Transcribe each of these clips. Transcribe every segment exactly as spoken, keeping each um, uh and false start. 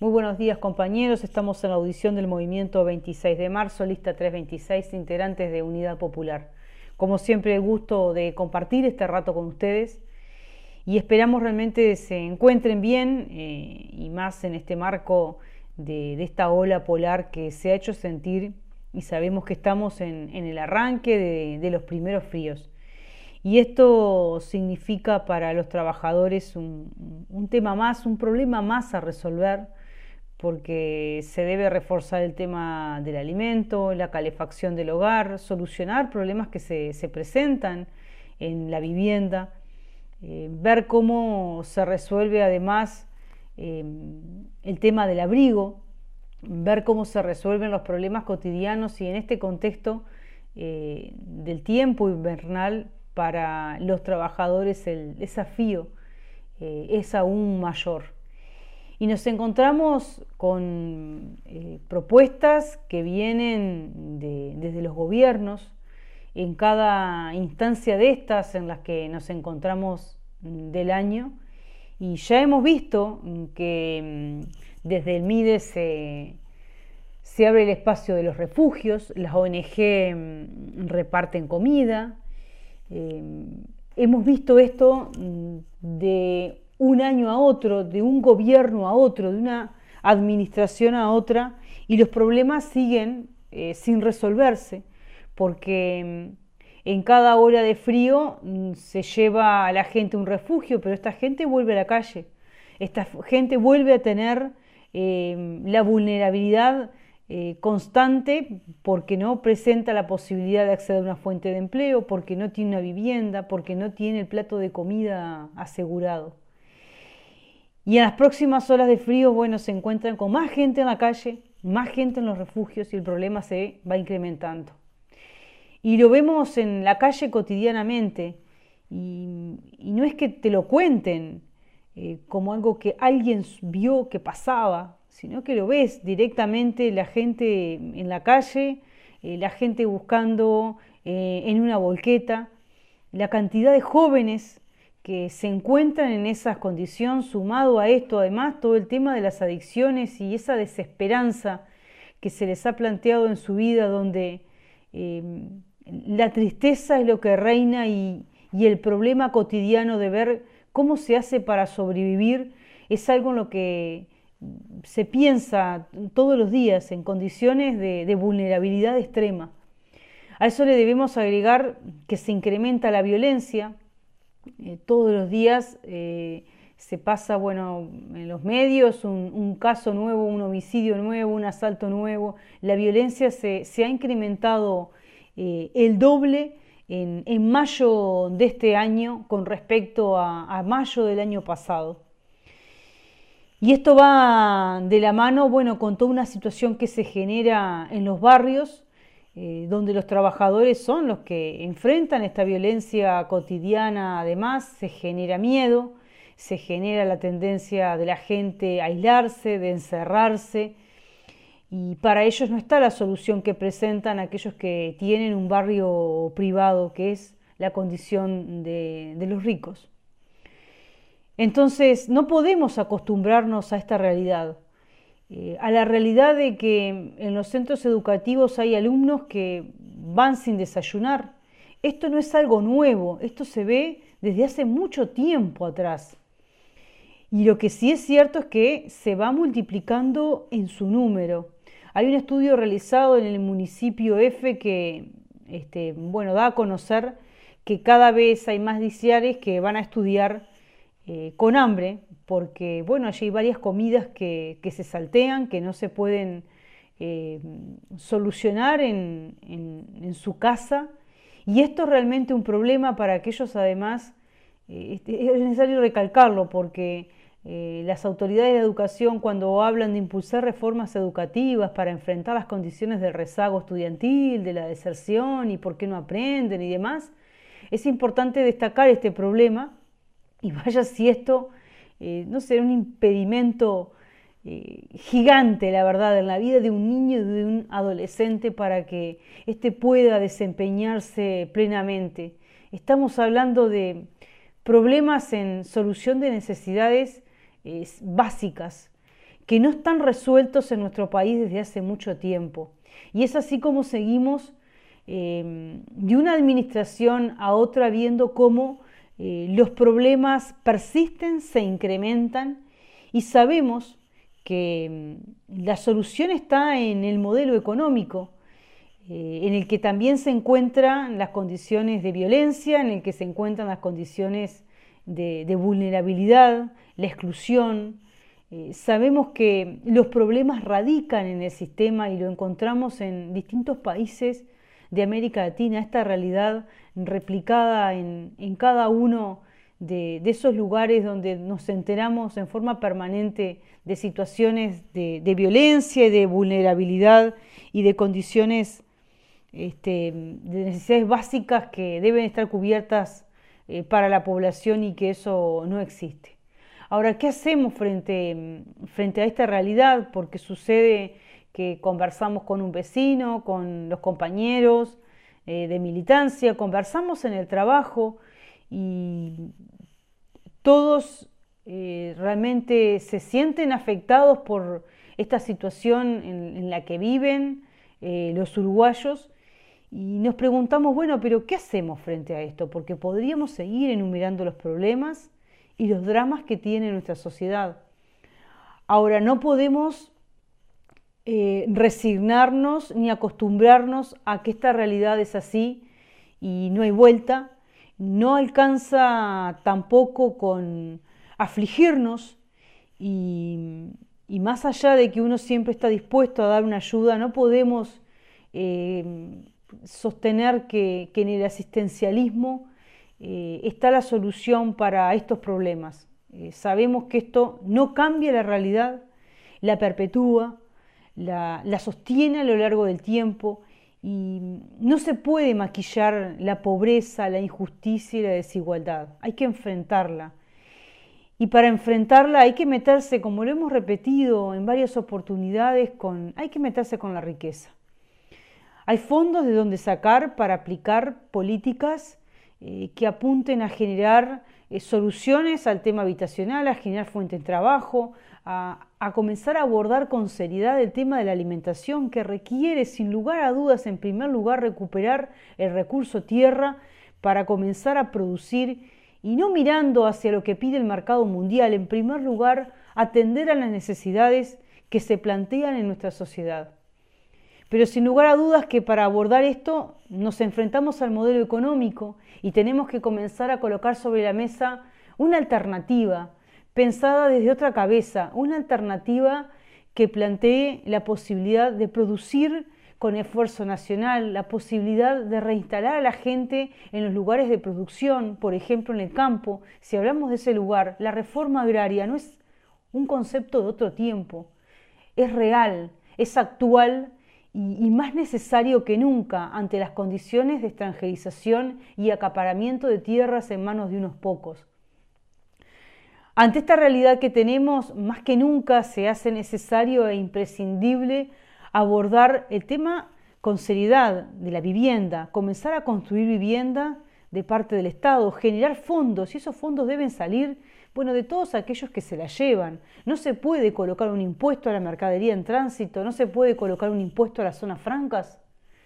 Muy buenos días, compañeros. Estamos en la audición del movimiento veintiséis de marzo, lista trescientos veintiséis, integrantes de Unidad Popular. Como siempre, el gusto de compartir este rato con ustedes y esperamos realmente se encuentren bien eh, y más en este marco de, de esta ola polar que se ha hecho sentir y sabemos que estamos en, en el arranque de, de los primeros fríos. Y esto significa para los trabajadores un, un tema más, un problema más a resolver, porque se debe reforzar el tema del alimento, la calefacción del hogar, solucionar problemas que se, se presentan en la vivienda, eh, ver cómo se resuelve además eh, el tema del abrigo, ver cómo se resuelven los problemas cotidianos y en este contexto eh, del tiempo invernal para los trabajadores el desafío eh, es aún mayor. Y nos encontramos con eh, propuestas que vienen de, desde los gobiernos, en cada instancia de estas en las que nos encontramos del año, y ya hemos visto que desde el MIDE se, se abre el espacio de los refugios, las O N Ge reparten comida, eh, hemos visto esto de un año a otro, de un gobierno a otro, de una administración a otra, y los problemas siguen eh, sin resolverse, porque en cada hora de frío se lleva a la gente a un refugio, pero esta gente vuelve a la calle, esta gente vuelve a tener eh, la vulnerabilidad eh, constante porque no presenta la posibilidad de acceder a una fuente de empleo, porque no tiene una vivienda, porque no tiene el plato de comida asegurado. Y en las próximas olas de frío, bueno, se encuentran con más gente en la calle, más gente en los refugios y el problema se va incrementando. Y lo vemos en la calle cotidianamente y, y no es que te lo cuenten eh, como algo que alguien vio que pasaba, sino que lo ves directamente la gente en la calle, eh, la gente buscando eh, en una volqueta, la cantidad de jóvenes que se encuentran en esas condiciones, sumado a esto además todo el tema de las adicciones y esa desesperanza que se les ha planteado en su vida, donde eh, la tristeza es lo que reina y, y el problema cotidiano de ver cómo se hace para sobrevivir es algo en lo que se piensa todos los días en condiciones de, de vulnerabilidad extrema. A eso le debemos agregar que se incrementa la violencia. Eh, todos los días eh, se pasa, bueno, en los medios un, un caso nuevo, un homicidio nuevo, un asalto nuevo. La violencia se, se ha incrementado eh, el doble en, en mayo de este año con respecto a, a mayo del año pasado. Y esto va de la mano, bueno, con toda una situación que se genera en los barrios, Eh, donde los trabajadores son los que enfrentan esta violencia cotidiana. Además se genera miedo, se genera la tendencia de la gente a aislarse, de encerrarse, y para ellos no está la solución que presentan aquellos que tienen un barrio privado, que es la condición de, de los ricos. Entonces no podemos acostumbrarnos a esta realidad. Eh, a la realidad de que en los centros educativos hay alumnos que van sin desayunar. Esto no es algo nuevo, esto se ve desde hace mucho tiempo atrás. Y lo que sí es cierto es que se va multiplicando en su número. Hay un estudio realizado en el municipio F que este, bueno, da a conocer que cada vez hay más diciares que van a estudiar eh, con hambre, porque bueno, allí hay varias comidas que, que se saltean, que no se pueden eh, solucionar en, en, en su casa, y esto es realmente un problema para aquellos. Además eh, es necesario recalcarlo porque eh, las autoridades de educación, cuando hablan de impulsar reformas educativas para enfrentar las condiciones del rezago estudiantil, de la deserción y por qué no aprenden y demás, es importante destacar este problema, y vaya si esto Eh, no será un impedimento eh, gigante, la verdad, en la vida de un niño y de un adolescente para que éste pueda desempeñarse plenamente. Estamos hablando de problemas en solución de necesidades eh, básicas que no están resueltos en nuestro país desde hace mucho tiempo. Y es así como seguimos eh, de una administración a otra viendo cómo eh, los problemas persisten, se incrementan y sabemos que la solución está en el modelo económico, eh, en el que también se encuentran las condiciones de violencia, en el que se encuentran las condiciones de, de vulnerabilidad, la exclusión. Eh, sabemos que los problemas radican en el sistema y lo encontramos en distintos países de América Latina, esta realidad replicada en, en cada uno de, de esos lugares donde nos enteramos en forma permanente de situaciones de, de violencia y de vulnerabilidad y de condiciones este, de necesidades básicas que deben estar cubiertas eh, para la población y que eso no existe. Ahora, ¿qué hacemos frente, frente a esta realidad? Porque sucede que conversamos con un vecino, con los compañeros eh, de militancia, conversamos en el trabajo y todos eh, realmente se sienten afectados por esta situación en, en la que viven eh, los uruguayos y nos preguntamos, bueno, pero ¿qué hacemos frente a esto? Porque podríamos seguir enumerando los problemas y los dramas que tiene nuestra sociedad. Ahora, no podemos eh, resignarnos ni acostumbrarnos a que esta realidad es así y no hay vuelta. No alcanza tampoco con afligirnos y, y más allá de que uno siempre está dispuesto a dar una ayuda, no podemos eh, sostener que, que en el asistencialismo eh, está la solución para estos problemas. Eh, sabemos que esto no cambia la realidad, la perpetúa, la, la sostiene a lo largo del tiempo y no se puede maquillar la pobreza, la injusticia y la desigualdad. Hay que enfrentarla. Y para enfrentarla hay que meterse, como lo hemos repetido en varias oportunidades, con, hay que meterse con la riqueza. Hay fondos de donde sacar para aplicar políticas eh, que apunten a generar eh, soluciones al tema habitacional, a generar fuentes de trabajo, a, a comenzar a abordar con seriedad el tema de la alimentación que requiere, sin lugar a dudas, en primer lugar, recuperar el recurso tierra para comenzar a producir y no mirando hacia lo que pide el mercado mundial, en primer lugar, atender a las necesidades que se plantean en nuestra sociedad. Pero sin lugar a dudas que para abordar esto nos enfrentamos al modelo económico y tenemos que comenzar a colocar sobre la mesa una alternativa, pensada desde otra cabeza, una alternativa que plantee la posibilidad de producir con esfuerzo nacional, la posibilidad de reinstalar a la gente en los lugares de producción, por ejemplo en el campo. Si hablamos de ese lugar, la reforma agraria no es un concepto de otro tiempo, es real, es actual y, y más necesario que nunca ante las condiciones de extranjerización y acaparamiento de tierras en manos de unos pocos. Ante esta realidad que tenemos, más que nunca se hace necesario e imprescindible abordar el tema con seriedad de la vivienda, comenzar a construir vivienda de parte del Estado, generar fondos, y esos fondos deben salir, bueno, de todos aquellos que se la llevan. No se puede colocar un impuesto a la mercadería en tránsito, no se puede colocar un impuesto a las zonas francas,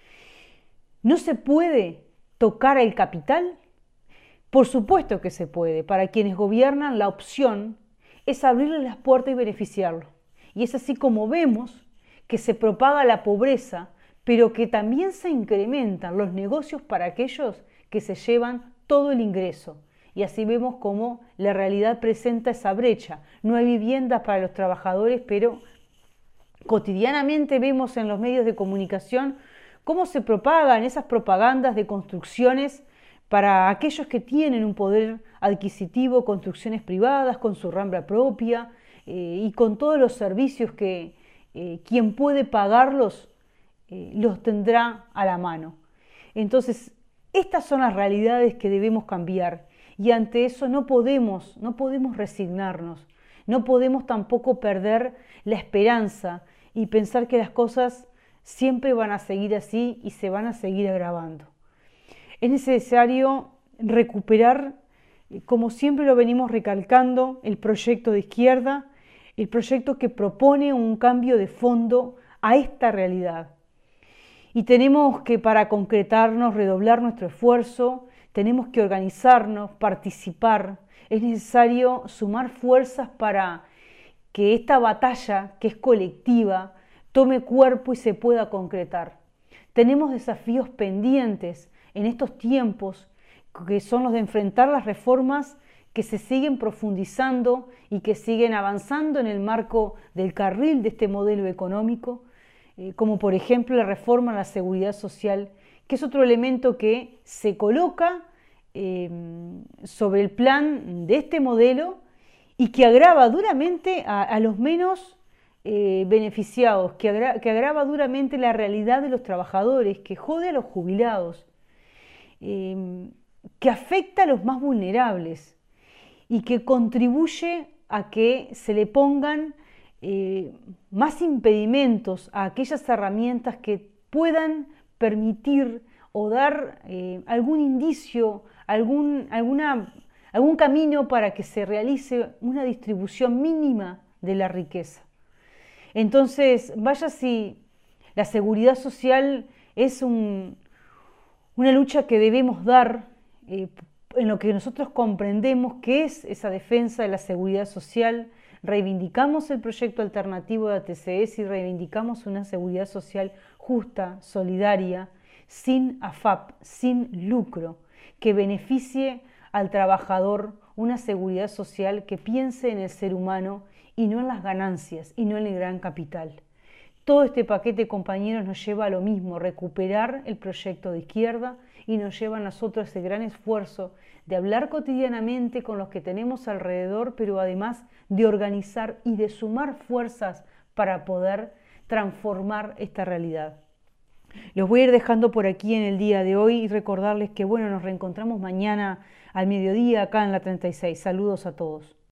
no se puede tocar el capital. Por supuesto que se puede. Para quienes gobiernan, la opción es abrirle las puertas y beneficiarlo. Y es así como vemos que se propaga la pobreza, pero que también se incrementan los negocios para aquellos que se llevan todo el ingreso. Y así vemos cómo la realidad presenta esa brecha. No hay viviendas para los trabajadores, pero cotidianamente vemos en los medios de comunicación cómo se propagan esas propagandas de construcciones para aquellos que tienen un poder adquisitivo, construcciones privadas, con su rambla propia eh, y con todos los servicios que eh, quien puede pagarlos eh, los tendrá a la mano. Entonces, estas son las realidades que debemos cambiar y ante eso no podemos, no podemos resignarnos, no podemos tampoco perder la esperanza y pensar que las cosas siempre van a seguir así y se van a seguir agravando. Es necesario recuperar, como siempre lo venimos recalcando, el proyecto de izquierda, el proyecto que propone un cambio de fondo a esta realidad. Y tenemos que, para concretarnos, redoblar nuestro esfuerzo, tenemos que organizarnos, participar. Es necesario sumar fuerzas para que esta batalla, que es colectiva, tome cuerpo y se pueda concretar. Tenemos desafíos pendientes en estos tiempos, que son los de enfrentar las reformas que se siguen profundizando y que siguen avanzando en el marco del carril de este modelo económico, eh, como por ejemplo la reforma a la seguridad social, que es otro elemento que se coloca eh, sobre el plan de este modelo y que agrava duramente a, a los menos eh, beneficiados, que, agra, que agrava duramente la realidad de los trabajadores, que jode a los jubilados, eh, que afecta a los más vulnerables y que contribuye a que se le pongan eh, más impedimentos a aquellas herramientas que puedan permitir o dar eh, algún indicio, algún, alguna, algún camino para que se realice una distribución mínima de la riqueza. Entonces, vaya si la seguridad social es un, una lucha que debemos dar eh, en lo que nosotros comprendemos que es esa defensa de la seguridad social, reivindicamos el proyecto alternativo de A T C S y reivindicamos una seguridad social justa, solidaria, sin A F A P, sin lucro, que beneficie al trabajador, una seguridad social que piense en el ser humano y no en las ganancias y no en el gran capital. Todo este paquete, compañeros, nos lleva a lo mismo, recuperar el proyecto de izquierda, y nos lleva a nosotros ese gran esfuerzo de hablar cotidianamente con los que tenemos alrededor, pero además de organizar y de sumar fuerzas para poder transformar esta realidad. Los voy a ir dejando por aquí en el día de hoy y recordarles que bueno, nos reencontramos mañana al mediodía acá en la treinta y seis. Saludos a todos.